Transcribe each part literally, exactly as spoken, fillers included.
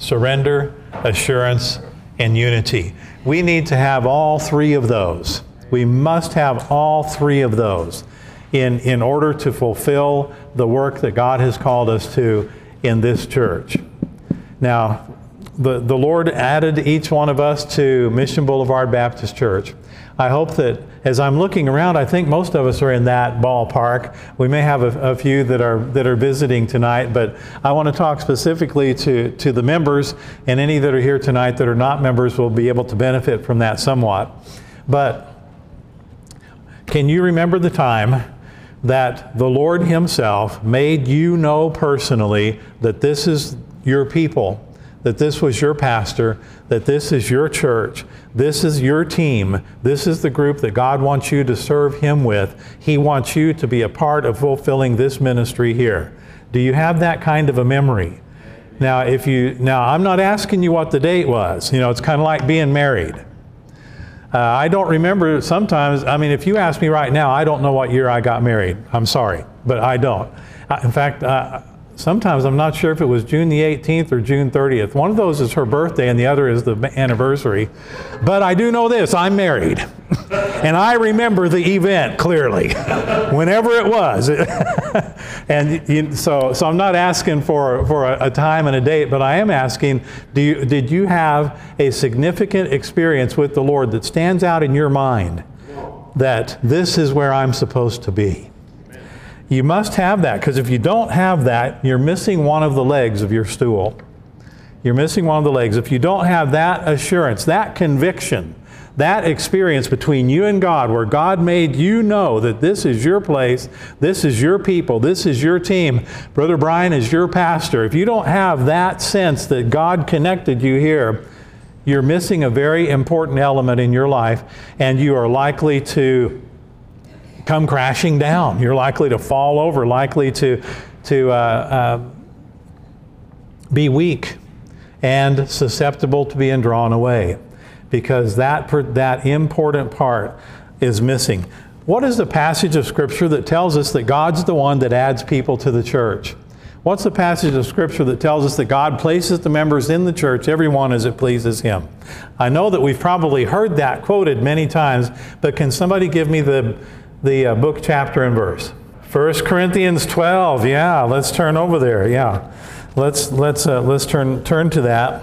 surrender, assurance, and unity. We need to have all three of those. We must have all three of those in, in order to fulfill the work that God has called us to in this church. Now, the, the Lord added each one of us to Mission Boulevard Baptist Church. I hope that as I'm looking around, I think most of us are in that ballpark. We may have a, a few that are that are visiting tonight, but I want to talk specifically to, to the members, and any that are here tonight that are not members will be able to benefit from that somewhat. But can you remember the time that the Lord Himself made you know personally that this is your people, that this was your pastor, that this is your church, this is your team, this is the group that God wants you to serve Him with. He wants you to be a part of fulfilling this ministry here. Do you have that kind of a memory? Now, if you, now I'm not asking you what the date was. You know, it's kind of like being married. Uh, I don't remember sometimes. I mean, if you ask me right now, I don't know what year I got married. I'm sorry, but I don't. Uh, in fact, uh, sometimes I'm not sure if it was June the eighteenth or June thirtieth. One of those is her birthday and the other is the anniversary. But I do know this, I'm married. And I remember the event clearly, whenever it was. And you, so, so I'm not asking for, for a, a time and a date, but I am asking, do you, did you have a significant experience with the Lord that stands out in your mind that this is where I'm supposed to be? You must have that, because if you don't have that, you're missing one of the legs of your stool. You're missing one of the legs. If you don't have that assurance, that conviction, that experience between you and God, where God made you know that this is your place, this is your people, this is your team, Brother Brian is your pastor. If you don't have that sense that God connected you here, you're missing a very important element in your life, and you are likely to come crashing down. You're likely to fall over, likely to, to uh, uh, be weak and susceptible to being drawn away, because that, that important part is missing. What is the passage of Scripture that tells us that God's the one that adds people to the church? What's the passage of Scripture that tells us that God places the members in the church, everyone as it pleases Him? I know that we've probably heard that quoted many times, but can somebody give me the, the uh, book, chapter, and verse? First Corinthians twelve, yeah, let's turn over there, yeah. Let's, let's, uh, let's turn, turn to that.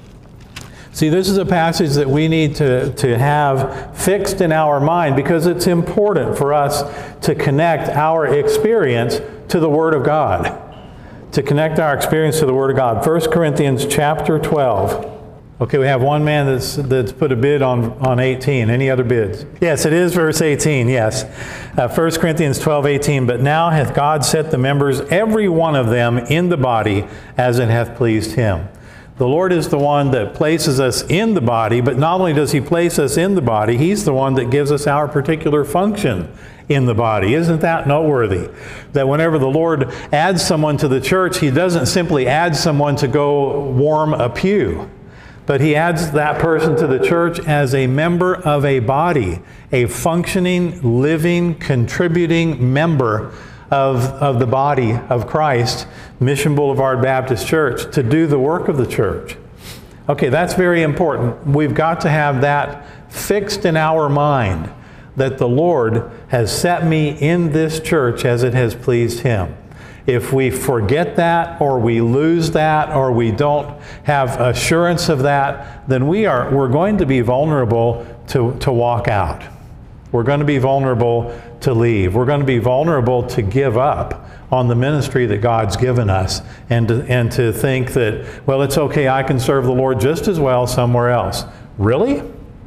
See, this is a passage that we need to, to have fixed in our mind, because it's important for us to connect our experience to the Word of God. To connect our experience to the Word of God. First Corinthians chapter twelve. Okay, we have one man that's, that's put a bid on, on eighteen. Any other bids? Yes, it is verse eighteen, yes. Uh, First Corinthians twelve, eighteen. But now hath God set the members, every one of them, in the body, as it hath pleased Him. The Lord is the one that places us in the body, but not only does He place us in the body, He's the one that gives us our particular function in the body. Isn't that noteworthy? That whenever the Lord adds someone to the church, He doesn't simply add someone to go warm a pew, but He adds that person to the church as a member of a body, a functioning, living, contributing member of, of the body of Christ, Mission Boulevard Baptist Church, to do the work of the church. Okay, that's very important. We've got to have that fixed in our mind, that the Lord has set me in this church as it has pleased Him. If we forget that, or we lose that, or we don't have assurance of that, then we are, we're going to be vulnerable to, to walk out. We're going to be vulnerable to leave. We're going to be vulnerable to give up on the ministry that God's given us, and to, and to think that, well, it's okay, I can serve the Lord just as well somewhere else. Really?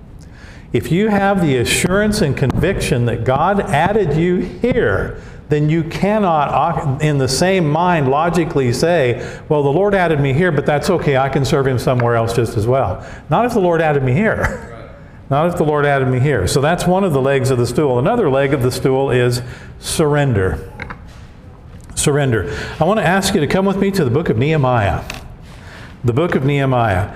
If you have the assurance and conviction that God added you here, then you cannot, in the same mind, logically say, well, the Lord added me here, but that's okay, I can serve Him somewhere else just as well. Not if the Lord added me here. Not if the Lord added me here. So that's one of the legs of the stool. Another leg of the stool is surrender. Surrender. I want to ask you to come with me to the book of Nehemiah. The book of Nehemiah.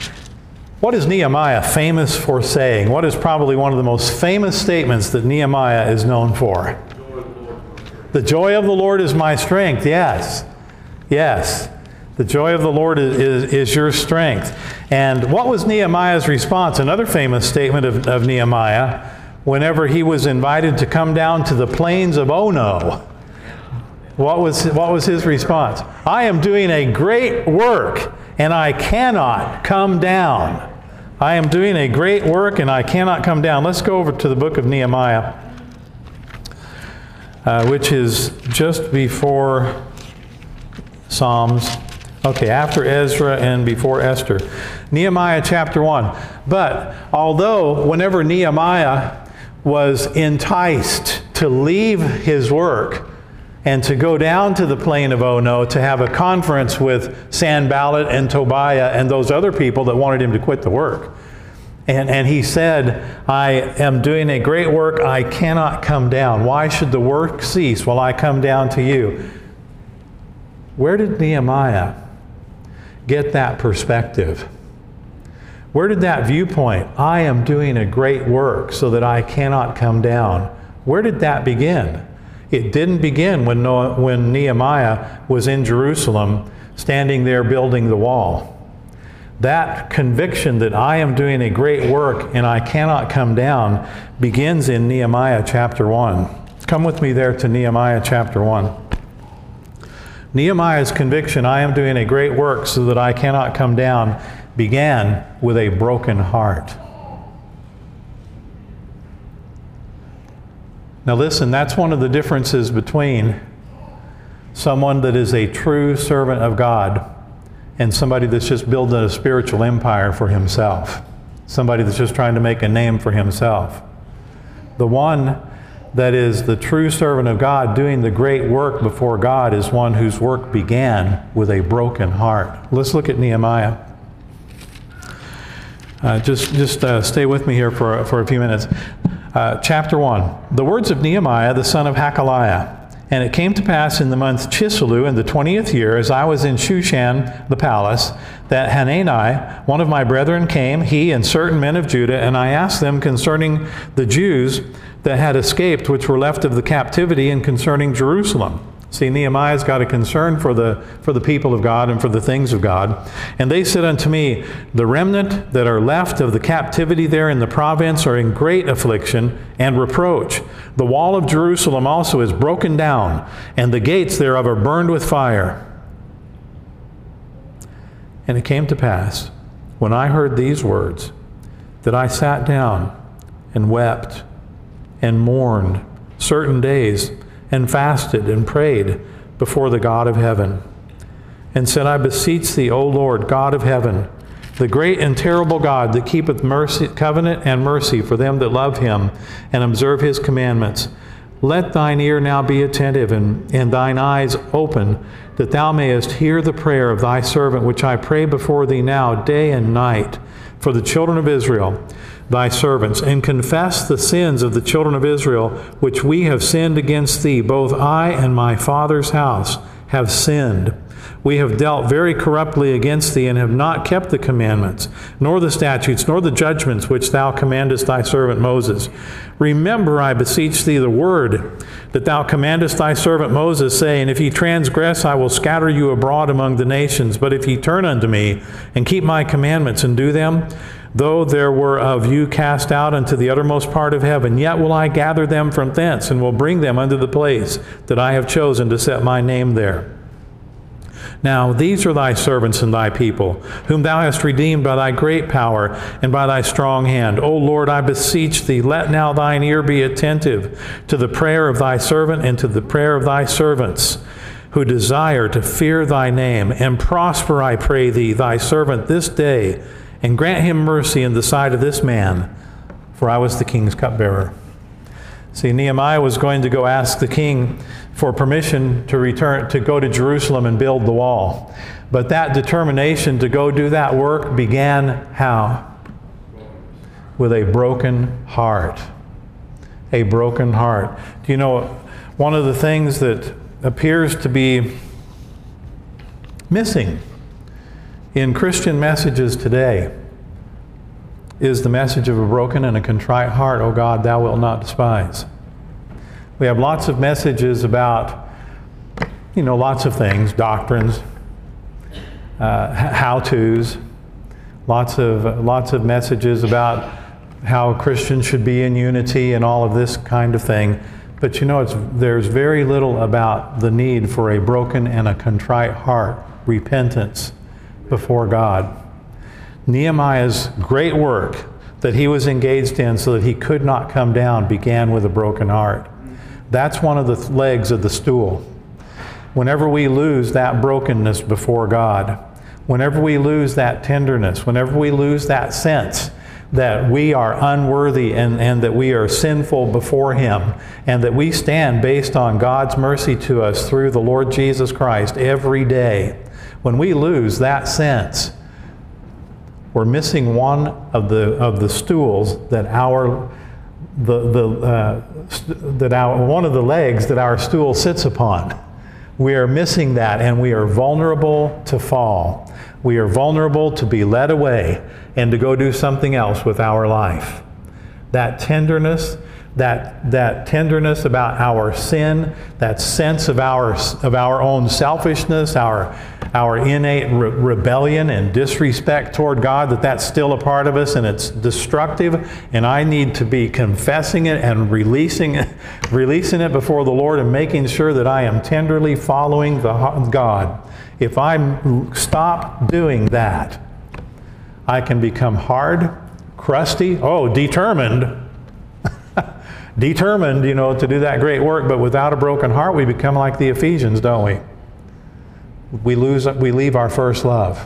What is Nehemiah famous for saying? What is probably one of the most famous statements that Nehemiah is known for? The joy of the Lord is my strength. Yes. Yes. The joy of the Lord is, is, is your strength. And what was Nehemiah's response? Another famous statement of, of Nehemiah, whenever he was invited to come down to the plains of Ono. What was, what was his response? I am doing a great work, and I cannot come down. I am doing a great work, and I cannot come down. Let's go over to the book of Nehemiah, uh, which is just before Psalms. Okay, after Ezra and before Esther. Nehemiah chapter one. But although whenever Nehemiah was enticed to leave his work and to go down to the plain of Ono to have a conference with Sanballat and Tobiah and those other people that wanted him to quit the work, and, and he said, I am doing a great work, I cannot come down. Why should the work cease while I come down to you? Where did Nehemiah get that perspective? Where did that viewpoint, I am doing a great work so that I cannot come down, where did that begin? It didn't begin when, Noah, when Nehemiah was in Jerusalem, standing there building the wall. That conviction that I am doing a great work and I cannot come down begins in Nehemiah chapter one. Come with me there to Nehemiah chapter one. Nehemiah's conviction, I am doing a great work so that I cannot come down, began with a broken heart. Now listen, that's one of the differences between someone that is a true servant of God and somebody that's just building a spiritual empire for himself. Somebody that's just trying to make a name for himself. The one that is the true servant of God doing the great work before God is one whose work began with a broken heart. Let's look at Nehemiah. Uh, just just uh, stay with me here for, for a few minutes. Uh, chapter one. The words of Nehemiah, the son of Hakaliah. And it came to pass in the month Chisleu, in the twentieth year, as I was in Shushan the palace, that Hanani, one of my brethren, came, he and certain men of Judah, and I asked them concerning the Jews that had escaped, which were left of the captivity, and concerning Jerusalem. See, Nehemiah's got a concern for the, for the people of God and for the things of God. And they said unto me, the remnant that are left of the captivity there in the province are in great affliction and reproach. The wall of Jerusalem also is broken down, and the gates thereof are burned with fire. And it came to pass, when I heard these words, that I sat down and wept and mourned certain days, and fasted and prayed before the God of heaven, and said, I beseech thee, O Lord, God of heaven, the great and terrible God that keepeth mercy, covenant and mercy for them that love him and observe his commandments, let thine ear now be attentive and, and thine eyes open, that thou mayest hear the prayer of thy servant, which I pray before thee now day and night for the children of Israel, thy servants, and confess the sins of the children of Israel, which we have sinned against thee. Both I and my father's house have sinned. We have dealt very corruptly against thee, and have not kept the commandments, nor the statutes, nor the judgments which thou commandest thy servant Moses. Remember, I beseech thee, the word that thou commandest thy servant Moses, saying, if ye transgress, I will scatter you abroad among the nations. But if ye turn unto me, and keep my commandments, and do them, though there were of you cast out unto the uttermost part of heaven, yet will I gather them from thence, and will bring them unto the place that I have chosen to set my name there. Now these are thy servants and thy people, whom thou hast redeemed by thy great power and by thy strong hand. O Lord, I beseech thee, let now thine ear be attentive to the prayer of thy servant and to the prayer of thy servants, who desire to fear thy name. And prosper, I pray thee, thy servant this day, and grant him mercy in the sight of this man, for I was the king's cupbearer. See, Nehemiah was going to go ask the king for permission to return, to go to Jerusalem and build the wall. But that determination to go do that work began how? With a broken heart. A broken heart. Do you know, one of the things that appears to be missing in Christian messages today is the message of a broken and a contrite heart. O God, thou wilt not despise. We have lots of messages about, you know, lots of things, doctrines. uh, how-tos, lots of, lots of messages about how Christians should be in unity and all of this kind of thing. But you know, it's, there's very little about the need for a broken and a contrite heart, repentance before God. Nehemiah's great work that he was engaged in so that he could not come down began with a broken heart. That's one of the legs of the stool. Whenever we lose that brokenness before God, whenever we lose that tenderness, whenever we lose that sense that we are unworthy and, and that we are sinful before Him, and that we stand based on God's mercy to us through the Lord Jesus Christ every day, when we lose that sense, we're missing one of the of the stools that our the the uh, that our one of the legs that our stool sits upon. We are missing that, and we are vulnerable to fall. We are vulnerable to be led away and to go do something else with our life. That tenderness, that that tenderness about our sin, that sense of our of our own selfishness, our our innate re- rebellion and disrespect toward God, that that's still a part of us and it's destructive, and I need to be confessing it and releasing it, releasing it before the Lord and making sure that I am tenderly following the God. If I stop doing that, I can become hard, crusty, oh, determined, determined, you know, to do that great work, but without a broken heart, we become like the Ephesians, don't we? We lose, we leave our first love.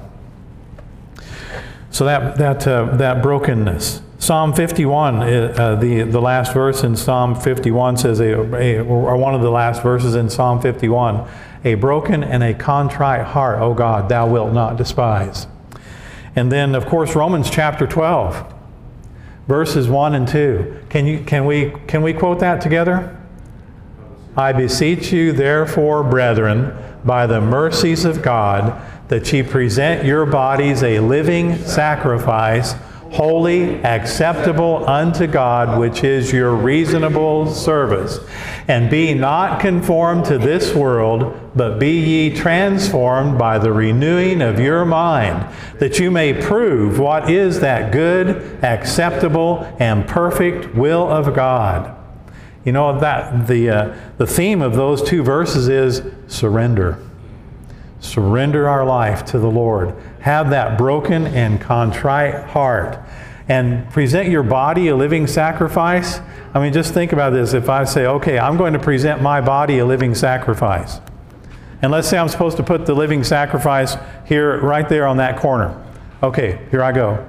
So that that uh, that brokenness. Psalm fifty-one, uh, the the last verse in Psalm fifty-one says, a, a, or one of the last verses in Psalm fifty-one, a broken and a contrite heart, O God, Thou wilt not despise. And then, of course, Romans chapter twelve, verses one and two. Can you can we can we quote that together? I beseech you, therefore, brethren, by the mercies of God, that ye present your bodies a living sacrifice, holy, acceptable unto God, which is your reasonable service. And be not conformed to this world, but be ye transformed by the renewing of your mind, that you may prove what is that good, acceptable, and perfect will of God. You know, that the uh, the theme of those two verses is surrender. Surrender our life to the Lord. Have that broken and contrite heart. And present your body a living sacrifice. I mean, just think about this. If I say, okay, I'm going to present my body a living sacrifice. And let's say I'm supposed to put the living sacrifice here, right there on that corner. Okay, here I go.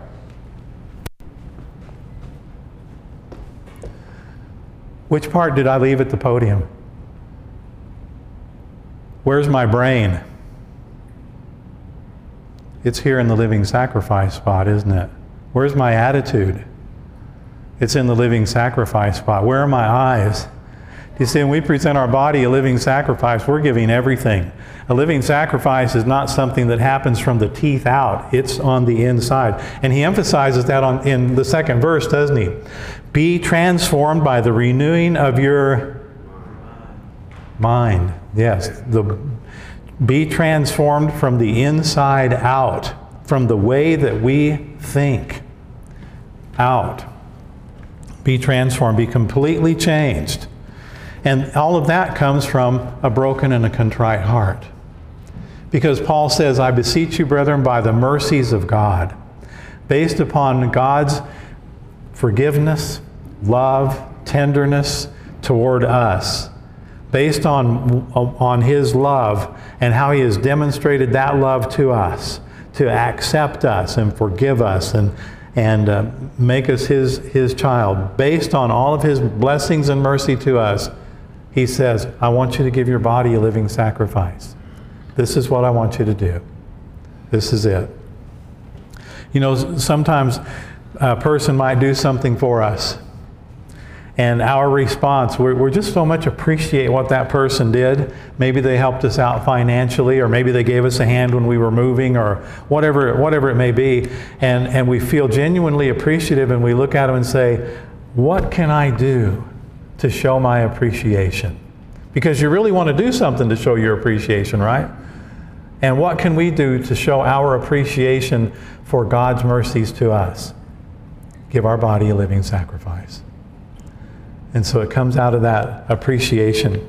Which part did I leave at the podium? Where's my brain? It's here in the living sacrifice spot, isn't it? Where's my attitude? It's in the living sacrifice spot. Where are my eyes? You see, when we present our body a living sacrifice, we're giving everything. A living sacrifice is not something that happens from the teeth out. It's on the inside. And he emphasizes that on, in the second verse, doesn't he? Be transformed by the renewing of your mind. Yes, the, be transformed from the inside out, from the way that we think out. Be transformed, be completely changed. And all of that comes from a broken and a contrite heart. Because Paul says, I beseech you, brethren, by the mercies of God, based upon God's forgiveness, love, tenderness toward us, based on, on His love and how He has demonstrated that love to us, to accept us and forgive us and, and uh, make us His, His child. Based on all of His blessings and mercy to us, He says, I want you to give your body a living sacrifice. This is what I want you to do. This is it. You know, sometimes a person might do something for us, and our response, we're, we're just so much appreciate what that person did. Maybe they helped us out financially, or maybe they gave us a hand when we were moving, or whatever, whatever it may be. And, and we feel genuinely appreciative, and we look at them and say, what can I do to show my appreciation? Because you really want to do something to show your appreciation, right? And what can we do to show our appreciation for God's mercies to us? Give our body a living sacrifice. And so it comes out of that appreciation.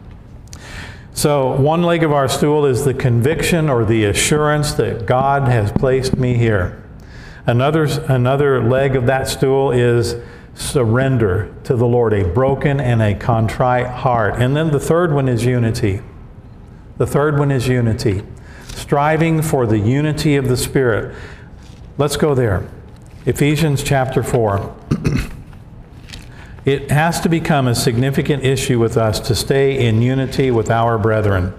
So one leg of our stool is the conviction or the assurance that God has placed me here. Another, another leg of that stool is surrender to the Lord, a broken and a contrite heart. And then the third one is unity. The third one is unity. Striving for the unity of the Spirit. Let's go there. Ephesians chapter four. It has to become a significant issue with us to stay in unity with our brethren.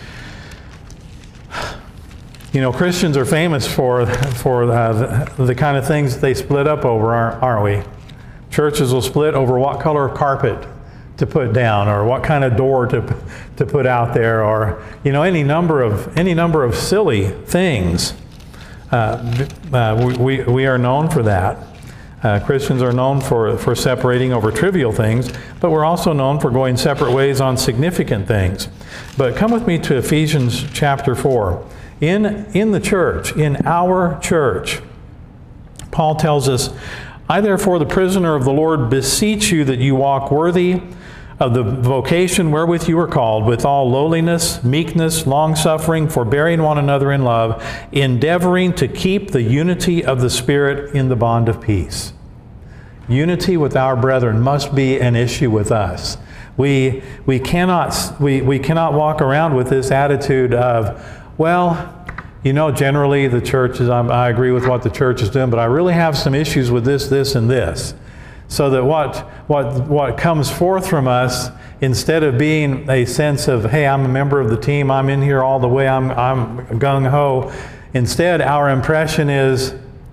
You know, Christians are famous for, for uh, the, the kind of things they split up over, aren't, aren't we? Churches will split over what color carpet to put down, or what kind of door to, to put out there, or, you know, any number of, any number of silly things. Uh, uh, we, we are known for that. Uh, Christians are known for, for separating over trivial things, but we're also known for going separate ways on significant things. But come with me to Ephesians chapter four. In, in the church, in our church, Paul tells us, I therefore, the prisoner of the Lord, beseech you that you walk worthy of the vocation wherewith you are called, with all lowliness, meekness, long-suffering, forbearing one another in love, endeavoring to keep the unity of the Spirit in the bond of peace. Unity with our brethren must be an issue with us. We, we, cannot, we, we cannot walk around with this attitude of, well, you know, generally the church is, I agree with what the church is doing, but I really have some issues with this, this, and this. So that what, what, what comes forth from us, instead of being a sense of, hey, I'm a member of the team, I'm in here all the way, I'm, I'm gung-ho, instead our impression is,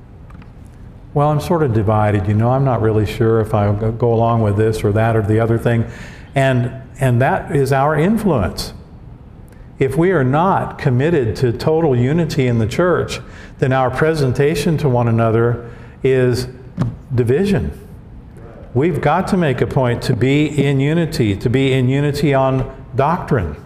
well, I'm sort of divided, you know, I'm not really sure if I go along with this or that or the other thing. And, and that is our influence. If we are not committed to total unity in the church, then our presentation to one another is division. We've got to make a point to be in unity, to be in unity on doctrine.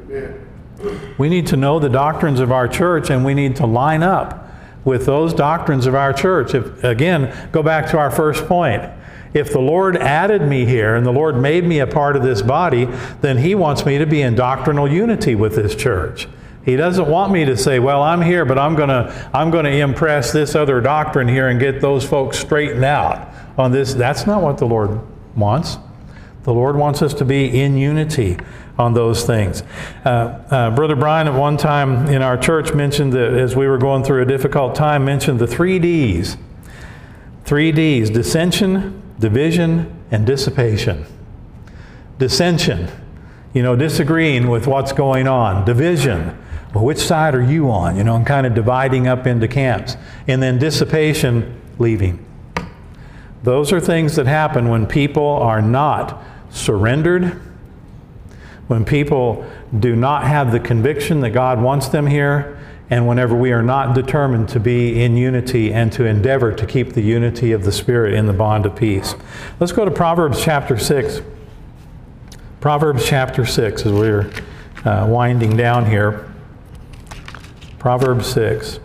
We need to know the doctrines of our church, and we need to line up with those doctrines of our church. If, again, go back to our first point. If the Lord added me here and the Lord made me a part of this body, then He wants me to be in doctrinal unity with this church. He doesn't want me to say, well, I'm here, but I'm going to I'm going to impress this other doctrine here and get those folks straightened out on this. That's not what the Lord wants. The Lord wants us to be in unity on those things. Uh, uh, Brother Brian at one time in our church mentioned that, as we were going through a difficult time, mentioned the three D's. Three D's: dissension, division, and dissipation. Dissension, you know, disagreeing with what's going on. Division, well, which side are you on? You know, and kind of dividing up into camps. And then dissipation, leaving. Those are things that happen when people are not surrendered, when people do not have the conviction that God wants them here, and whenever we are not determined to be in unity and to endeavor to keep the unity of the Spirit in the bond of peace. Let's go to Proverbs chapter six. Proverbs chapter six, as we're uh, winding down here. Proverbs six.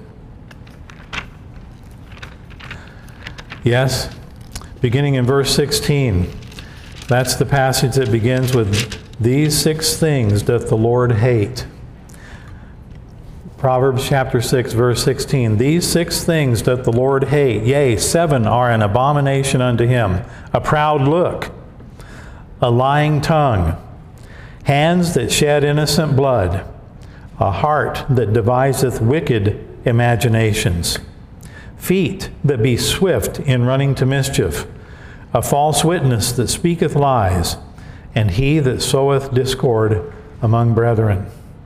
Yes, beginning in verse sixteen. That's the passage that begins with, these six things doth the Lord hate. Proverbs chapter six, verse sixteen. These six things doth the Lord hate, yea, seven are an abomination unto Him: a proud look, a lying tongue, hands that shed innocent blood, a heart that deviseth wicked imaginations, feet that be swift in running to mischief, a false witness that speaketh lies, and he that soweth discord among brethren.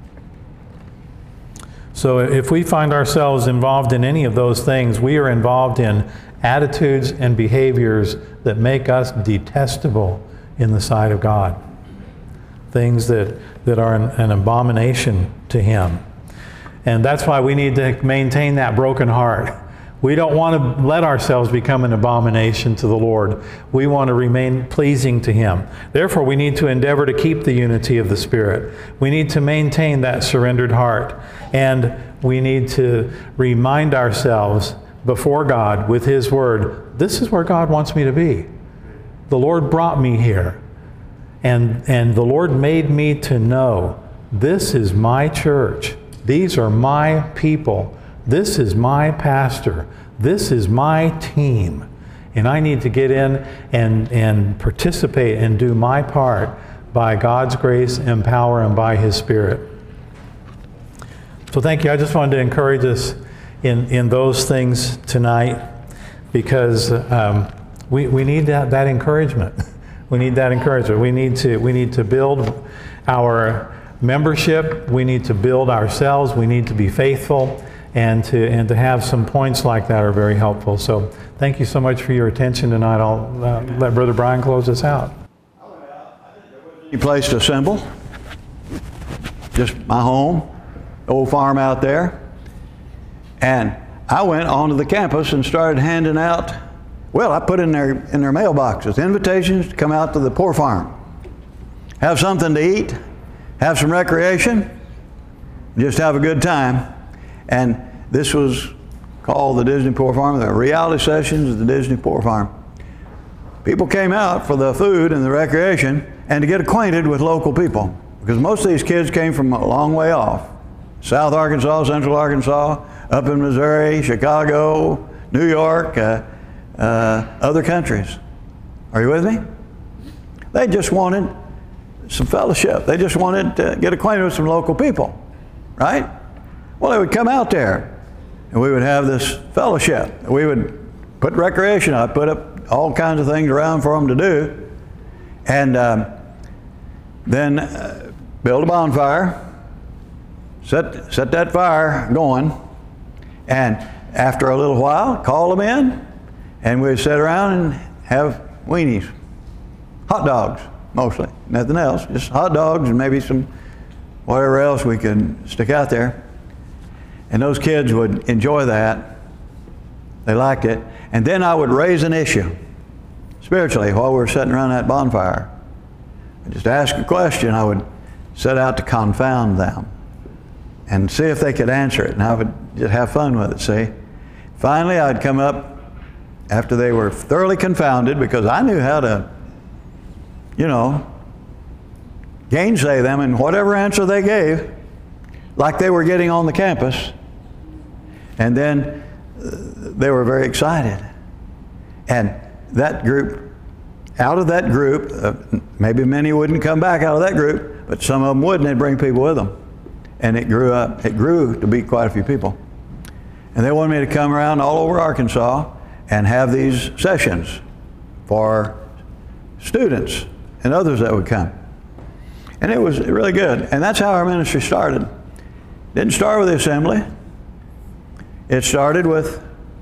So if we find ourselves involved in any of those things, we are involved in attitudes and behaviors that make us detestable in the sight of God. Things that, that are an, an abomination to Him. And that's why we need to maintain that broken heart. We don't want to let ourselves become an abomination to the Lord. We want to remain pleasing to Him. Therefore, we need to endeavor to keep the unity of the Spirit. We need to maintain that surrendered heart. And we need to remind ourselves before God with His Word, this is where God wants me to be. The Lord brought me here. And, and the Lord made me to know, this is my church. These are my people. This is my pastor. This is my team. And I need to get in and, and participate and do my part by God's grace and power and by His Spirit. So thank you. I just wanted to encourage us in, in those things tonight, because um, we, we need that, that encouragement. We need that encouragement. We need to, we need to build our membership. We need to build ourselves. We need to be faithful. And to, and to have some points like that are very helpful. So thank you so much for your attention tonight. I'll uh, let Brother Brian close us out. Any place to assemble. Just my home, old farm out there. And I went onto the campus and started handing out, well, I put in their, in their mailboxes invitations to come out to the poor farm. Have something to eat, have some recreation, just have a good time. And this was called the Disney Poor Farm, the reality sessions of the Disney Poor Farm. People came out for the food and the recreation and to get acquainted with local people, because most of these kids came from a long way off. South Arkansas, Central Arkansas, up in Missouri, Chicago, New York, uh, uh, other countries. Are you with me? They just wanted some fellowship. They just wanted to get acquainted with some local people, right? Well, they would come out there, and we would have this fellowship. We would put recreation up, put up all kinds of things around for them to do, and um, then uh, build a bonfire, set, set that fire going, and after a little while, call them in, and we'd sit around and have weenies, hot dogs mostly, nothing else, just hot dogs and maybe some whatever else we could stick out there. And those kids would enjoy that. They liked it. And then I would raise an issue spiritually while we were sitting around that bonfire. I'd just ask a question. I would set out to confound them and see if they could answer it. And I would just have fun with it, see. Finally, I'd come up after they were thoroughly confounded, because I knew how to, you know, gainsay them in whatever answer they gave, like they were getting on the campus. And then uh, they were very excited. And that group, out of that group, uh, maybe many wouldn't come back out of that group, but some of them would, and they'd bring people with them. And it grew up, it grew to be quite a few people. And they wanted me to come around all over Arkansas and have these sessions for students and others that would come. And it was really good. And that's how our ministry started. Didn't start with the assembly. It started with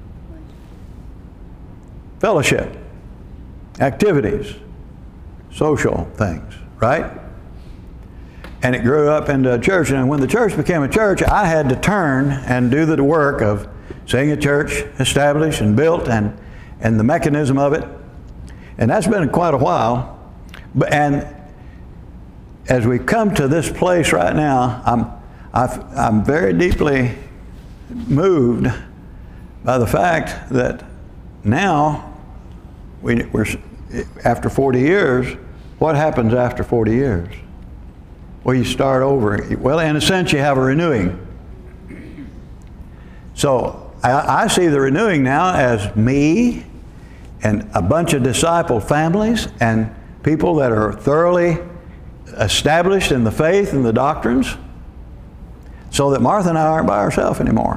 fellowship, activities, social things, right? And it grew up into a church. And when the church became a church, I had to turn and do the work of seeing a church established and built, and, and the mechanism of it. And that's been quite a while. But, and as we come to this place right now, I'm, I've, I'm very deeply moved by the fact that now, we, we're, after forty years, what happens after forty years? Well, you start over. Well, in a sense, you have a renewing. So I, I see the renewing now as me and a bunch of disciple families and people that are thoroughly established in the faith and the doctrines, so that Martha and I aren't by ourselves anymore.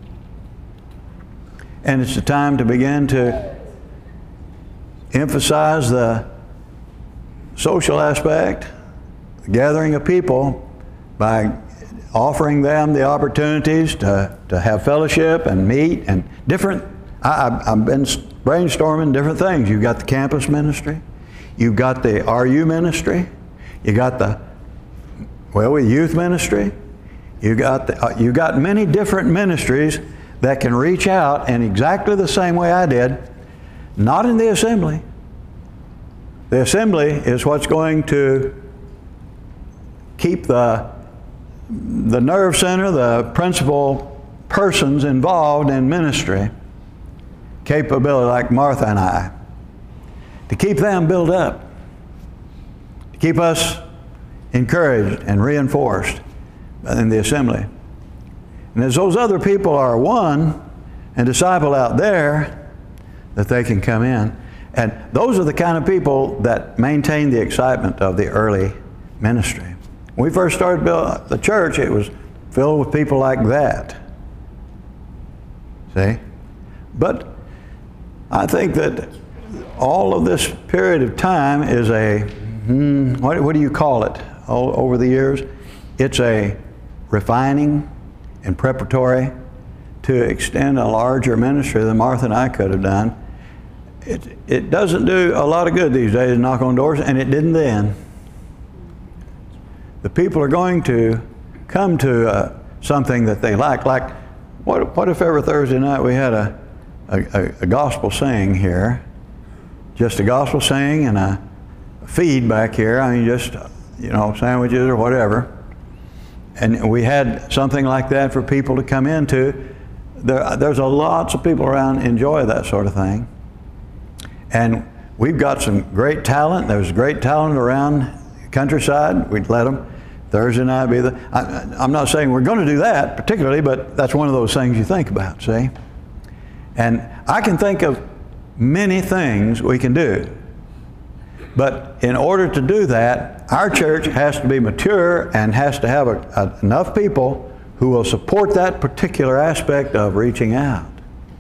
And it's the time to begin to emphasize the social aspect, the gathering of people, by offering them the opportunities to, to have fellowship and meet and different. I, I've, I've been brainstorming different things. You've got the campus ministry, you've got the R U ministry, you got the, well, the youth ministry, you got the, uh, you got many different ministries that can reach out in exactly the same way I did, not in the assembly. The assembly is what's going to keep the, the nerve center, the principal persons involved in ministry, capability like Martha and I, to keep them built up, to keep us encouraged and reinforced in the assembly. And as those other people are won and discipled out there, that they can come in. And those are the kind of people that maintain the excitement of the early ministry. When we first started building the church, it was filled with people like that. See? But I think that all of this period of time is a, hmm, what, what do you call it all, over the years? It's a refining and preparatory to extend a larger ministry than Martha and I could have done. It, it doesn't do a lot of good these days to knock on doors, and it didn't then. The people are going to come to uh, something that they like. Like, what, what if every Thursday night we had a, a, a gospel sing here? Just a gospel sing and a feed back here. I mean, just, you know, sandwiches or whatever. And we had something like that for people to come into. There, there's a lots of people around enjoy that sort of thing. And we've got some great talent. There's great talent around the countryside. We'd let them Thursday night be the, I, I'm not saying we're going to do that particularly, but that's one of those things you think about, see? And I can think of many things we can do. But in order to do that, our church has to be mature and has to have a, a, enough people who will support that particular aspect of reaching out,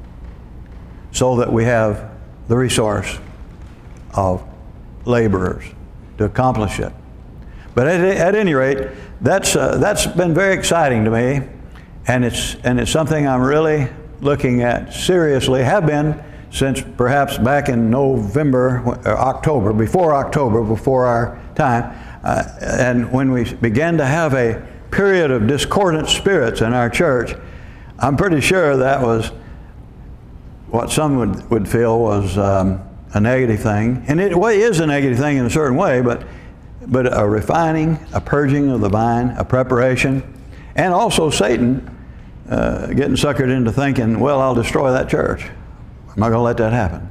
so that we have the resource of laborers to accomplish it. But at, at any rate, that's, uh, that's been very exciting to me, and it's, and it's something I'm really looking at seriously, have been since perhaps back in November, or October, before October, before our time. Uh, and when we began to have a period of discordant spirits in our church, I'm pretty sure that was what some would, would feel was um, a negative thing. And it well, it is a negative thing in a certain way, but, but a refining, a purging of the vine, a preparation, and also Satan uh, getting suckered into thinking, well, I'll destroy that church. I'm not going to let that happen.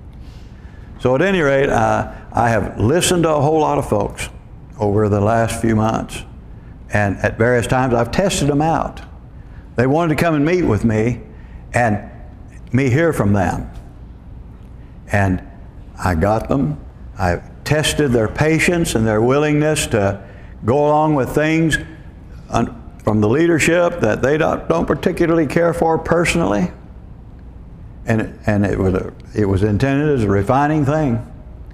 So at any rate, uh, I have listened to a whole lot of folks over the last few months, and at various times I've tested them out. They wanted to come and meet with me and me hear from them. And I got them. I tested their patience and their willingness to go along with things from the leadership that they don't, don't particularly care for personally. And it, and it was a, it was intended as a refining thing.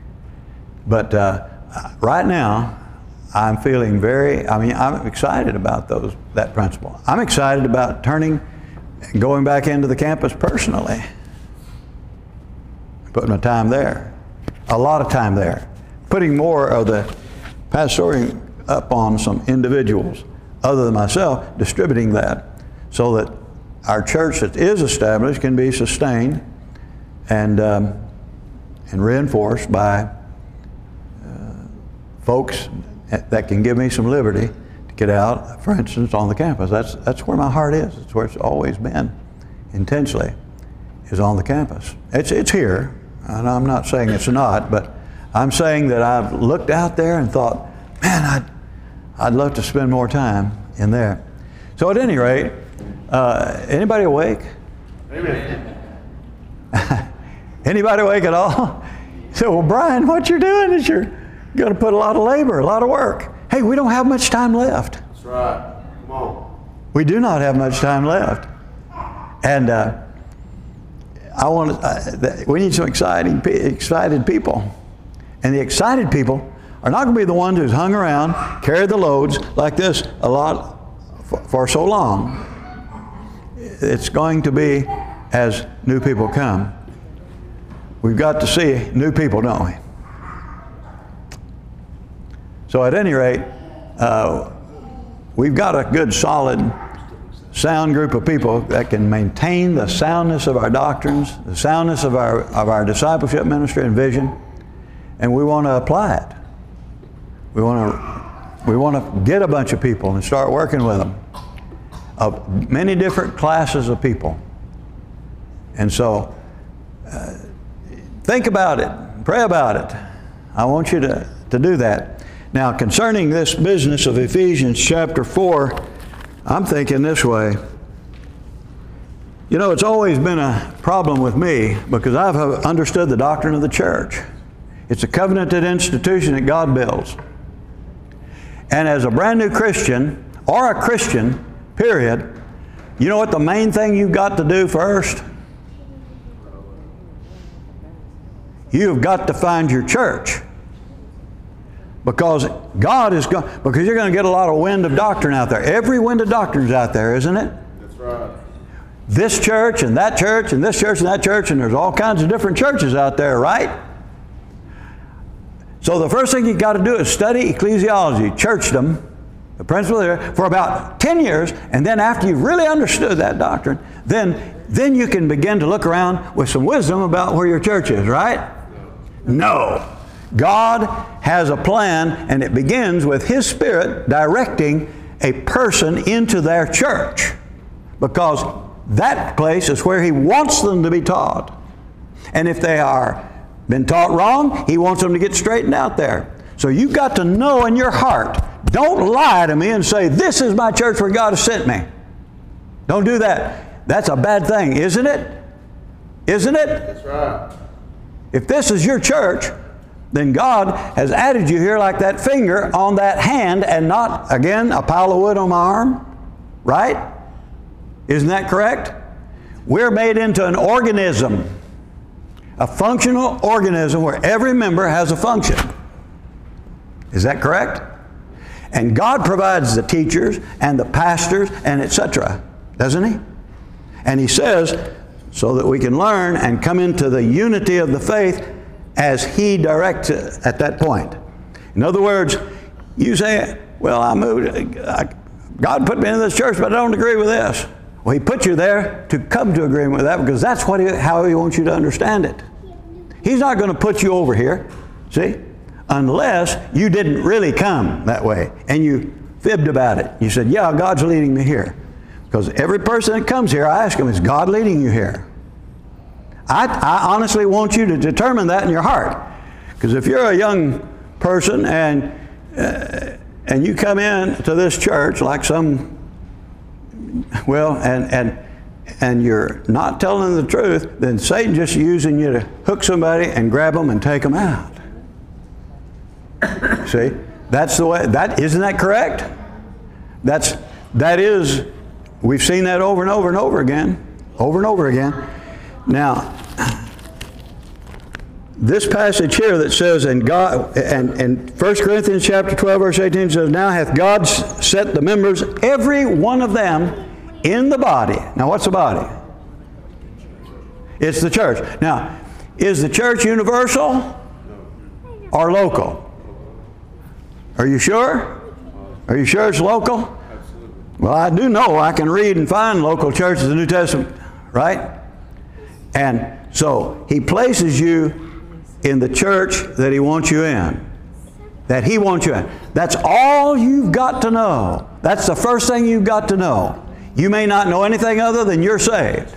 But uh, right now, I'm feeling very, I mean, I'm excited about those, that principle. I'm excited about turning, going back into the campus personally. Putting my time there. A lot of time there. Putting more of the pastoring up on some individuals other than myself, distributing that so that our church that is established can be sustained and, um, and reinforced by uh, folks that can give me some liberty to get out, for instance, on the campus. That's, that's where my heart is. It's where it's always been, intensely, is on the campus. It's, it's here, and I'm not saying it's not, but I'm saying that I've looked out there and thought, man, I'd, I'd love to spend more time in there. So at any rate, uh, anybody awake? Amen. Anybody awake at all? So, well, Brian, what you're doing is you're going to put a lot of labor, a lot of work. Hey, we don't have much time left. That's right. Come on. We do not have much time left. And uh, I want to, uh, we need some exciting, excited people. And the excited people are not going to be the ones who's hung around, carried the loads like this a lot for, for so long. It's going to be as new people come. We've got to see new people, don't we? So at any rate, uh, we've got a good solid sound group of people that can maintain the soundness of our doctrines, the soundness of our, of our discipleship ministry and vision, and we want to apply it. We want to, we want to get a bunch of people and start working with them, of many different classes of people. And so, uh, think about it, pray about it. I want you to, to do that. Now, concerning this business of Ephesians chapter four, I'm thinking this way. You know, it's always been a problem with me because I've understood the doctrine of the church. It's a covenanted institution that God builds. And as a brand new Christian, or a Christian, period, you know what the main thing you've got to do first? You've got to find your church. Because God is going, because you're going to get a lot of wind of doctrine out there. Every wind of doctrine is out there, isn't it? That's right. This church and that church and this church and that church, and there's all kinds of different churches out there, right? So the first thing you've got to do is study ecclesiology, churchdom, the principle there, for about ten years, and then after you've really understood that doctrine, then, then you can begin to look around with some wisdom about where your church is, right? No. God has a plan, and it begins with His Spirit directing a person into their church, because that place is where He wants them to be taught. And if they are been taught wrong, He wants them to get straightened out there. So you've got to know in your heart. Don't lie to me and say, this is my church where God has sent me. Don't do that. That's a bad thing, isn't it? Isn't it? That's right. If this is your church, then God has added you here like that finger on that hand and not, again, a pile of wood on my arm. Right? Isn't that correct? We're made into an organism. A functional organism where every member has a function. Is that correct? And God provides the teachers and the pastors and et cetera, doesn't He? And He says, so that we can learn and come into the unity of the faith as He directs it at that point. In other words, you say, well, I moved, I, God put me in this church, but I don't agree with this. Well, He put you there to come to agreement with that, because that's what he, how He wants you to understand it. He's not going to put you over here, see, unless you didn't really come that way and you fibbed about it. You said, yeah, God's leading me here. Because every person that comes here, I ask them, is God leading you here? I, I honestly want you to determine that in your heart. Because if you're a young person and, uh, and you come in to this church like some, well, and, and, and you're not telling the truth, then Satan's just using you to hook somebody and grab them and take them out. See? That's the way, that, isn't that correct? That's, that is, we've seen that over and over and over again. Over and over again. Now, this passage here that says, and God, and, and First Corinthians chapter twelve, verse eighteen says, now hath God set the members, every one of them, in the body. Now, what's the body? It's the church. Now, is the church universal or local? Are you sure? Are you sure it's local? Well, I do know I can read and find local churches in the New Testament, right? And so He places you in the church that He wants you in. That He wants you in. That's all you've got to know. That's the first thing you've got to know. You may not know anything other than you're saved.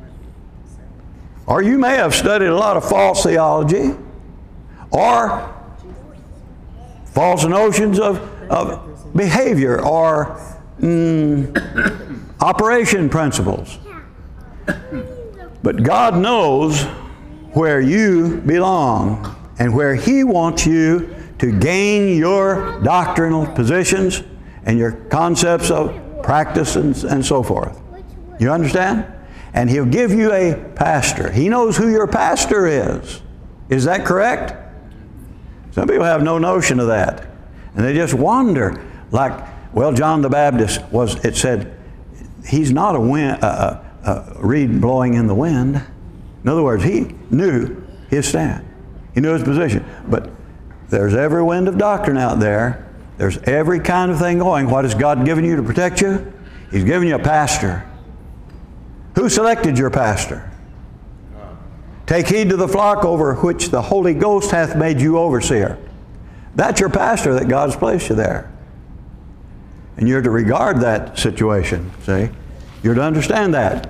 Or you may have studied a lot of false theology or false notions of, of behavior or mm, operation principles. But God knows where you belong and where He wants you to gain your doctrinal positions and your concepts of practice and, and so forth. You understand? And He'll give you a pastor. He knows who your pastor is. Is that correct? Some people have no notion of that. And they just wander like, well, John the Baptist was, it said, he's not a, wind, a, a, a reed blowing in the wind. In other words, he knew his stand. He knew his position. But there's every wind of doctrine out there. There's every kind of thing going. What has God given you to protect you? He's given you a pastor. Who selected your pastor? Take heed to the flock over which the Holy Ghost hath made you overseer. That's your pastor that God's placed you there. And you're to regard that situation, see? You're to understand that.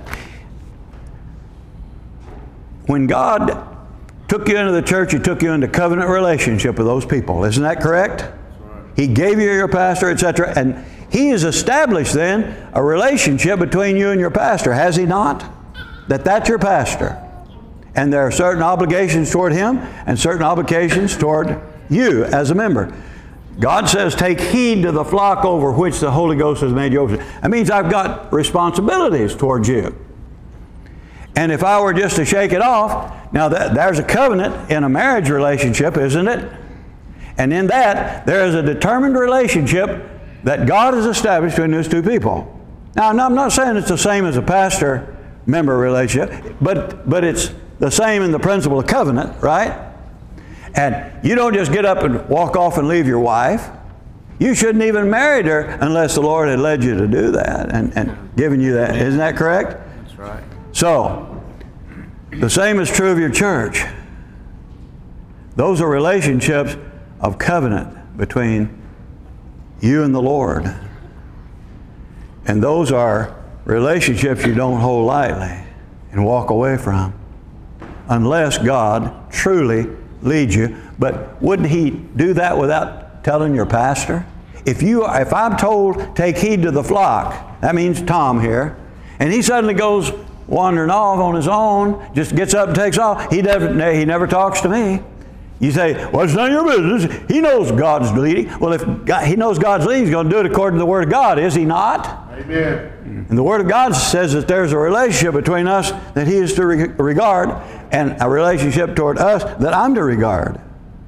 When God took you into the church, He took you into covenant relationship with those people. Isn't that correct? That's right. He gave you your pastor, et cetera. And He has established then a relationship between you and your pastor, has He not? That that's your pastor. And there are certain obligations toward him and certain obligations toward you as a member. God says, take heed to the flock over which the Holy Ghost has made you overseer. That means I've got responsibilities towards you. And if I were just to shake it off, now that, there's a covenant in a marriage relationship, isn't it? And in that, there is a determined relationship that God has established between those two people. Now, I'm not saying it's the same as a pastor-member relationship, but, but it's the same in the principle of covenant, right? And you don't just get up and walk off and leave your wife. You shouldn't even marry her unless the Lord had led you to do that and, and given you that. Isn't that correct? That's right. So, the same is true of your church. Those are relationships of covenant between you and the Lord. And those are relationships you don't hold lightly and walk away from unless God truly leads you. But wouldn't He do that without telling your pastor? If you, if I'm told, take heed to the flock, that means Tom here, and he suddenly goes wandering off on his own, just gets up and takes off, he never, he never talks to me. You say, well, it's none of your business. He knows God's leading. Well, if God, He knows God's leading, He's going to do it according to the Word of God, is He not? Amen. And the Word of God says that there's a relationship between us that He is to re- regard and a relationship toward us that I'm to regard.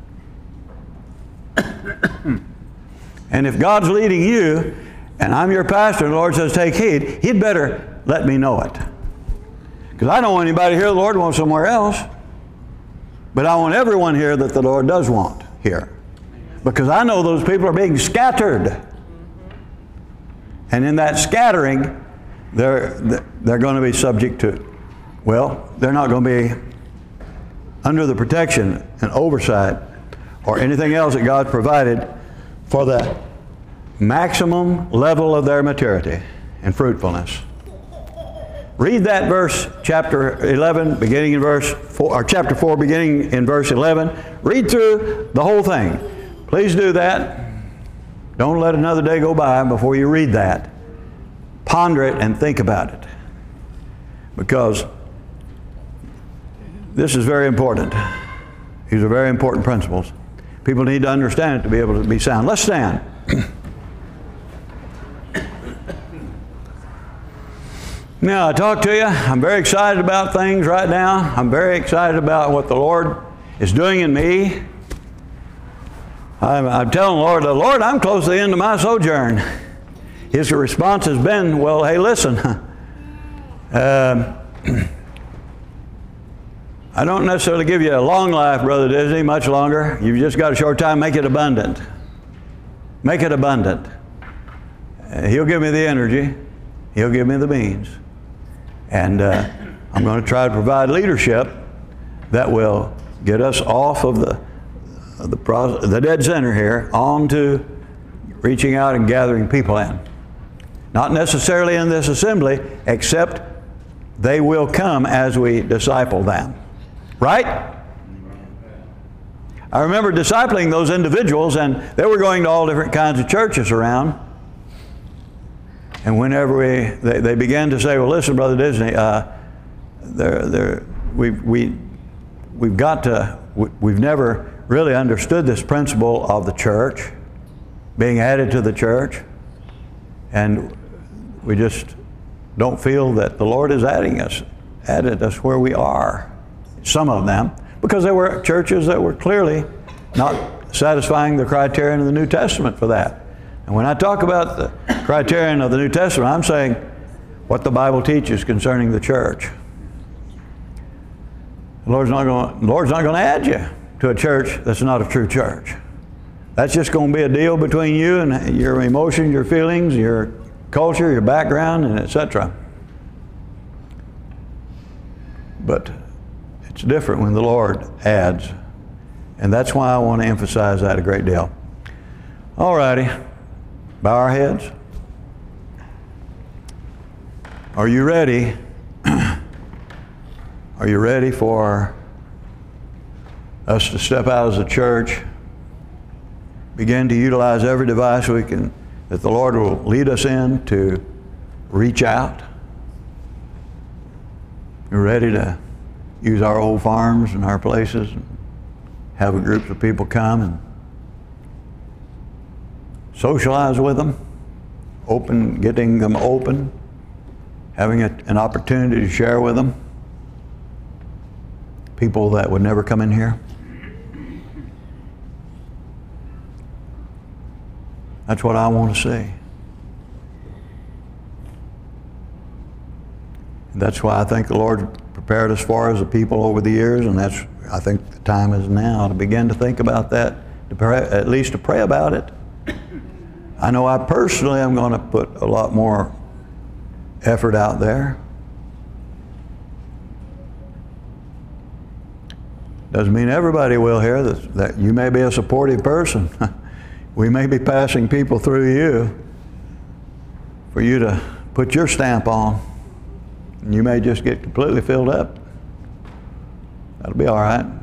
And if God's leading you and I'm your pastor and the Lord says take heed, He'd better let me know it. Because I don't want anybody here the Lord wants somewhere else. But I want everyone here that the Lord does want here. Because I know those people are being scattered. And in that scattering, they're, they're going to be subject to, well, they're not going to be under the protection and oversight or anything else that God provided for the maximum level of their maturity and fruitfulness. Read that verse, chapter eleven, beginning in verse four, or chapter four, beginning in verse eleven. Read through the whole thing. Please do that. Don't let another day go by before you read that. Ponder it and think about it. Because this is very important. These are very important principles. People need to understand it to be able to be sound. Let's stand. Now, I talk to you. I'm very excited about things right now. I'm very excited about what the Lord is doing in me. I'm, I'm telling the Lord, Lord, I'm close to the end of my sojourn. His response has been, well, hey, listen. um, I don't necessarily give you a long life, Brother Disney, much longer. You've just got a short time. Make it abundant. Make it abundant. Uh, he'll give me the energy. He'll give me the means. And uh, I'm going to try to provide leadership that will get us off of the the, pro- the dead center here onto reaching out and gathering people in. Not necessarily in this assembly, except they will come as we disciple them. Right? I remember discipling those individuals, and they were going to all different kinds of churches around. And whenever we, they, they began to say, well, listen, Brother Disney, uh, they're, they're, we've, we, we've got to, we, we've never really understood this principle of the church, being added to the church, and we just don't feel that the Lord is adding us, added us where we are, some of them, because there were churches that were clearly not satisfying the criterion of the New Testament for that. And when I talk about the criterion of the New Testament, I'm saying what the Bible teaches concerning the church. The Lord's not going, the Lord's not going to add you to a church that's not a true church. That's just going to be a deal between you and your emotions, your feelings, your culture, your background, and et cetera. But it's different when the Lord adds. And that's why I want to emphasize that a great deal. All righty. Bow our heads. Are you ready? Are you ready for us to step out as a church, begin to utilize every device we can, that the Lord will lead us in to reach out? We're ready to use our old farms and our places, and have a group of people come and socialize with them, open, getting them open, having a, an opportunity to share with them, people that would never come in here. That's what I want to see. That's why I think the Lord prepared us for as a people over the years, and that's, I think the time is now to begin to think about that, to pray, at least to pray about it. I know I personally am going to put a lot more effort out there. Doesn't mean everybody will here, that, that you may be a supportive person. We may be passing people through you for you to put your stamp on. And you may just get completely filled up. That'll be all right.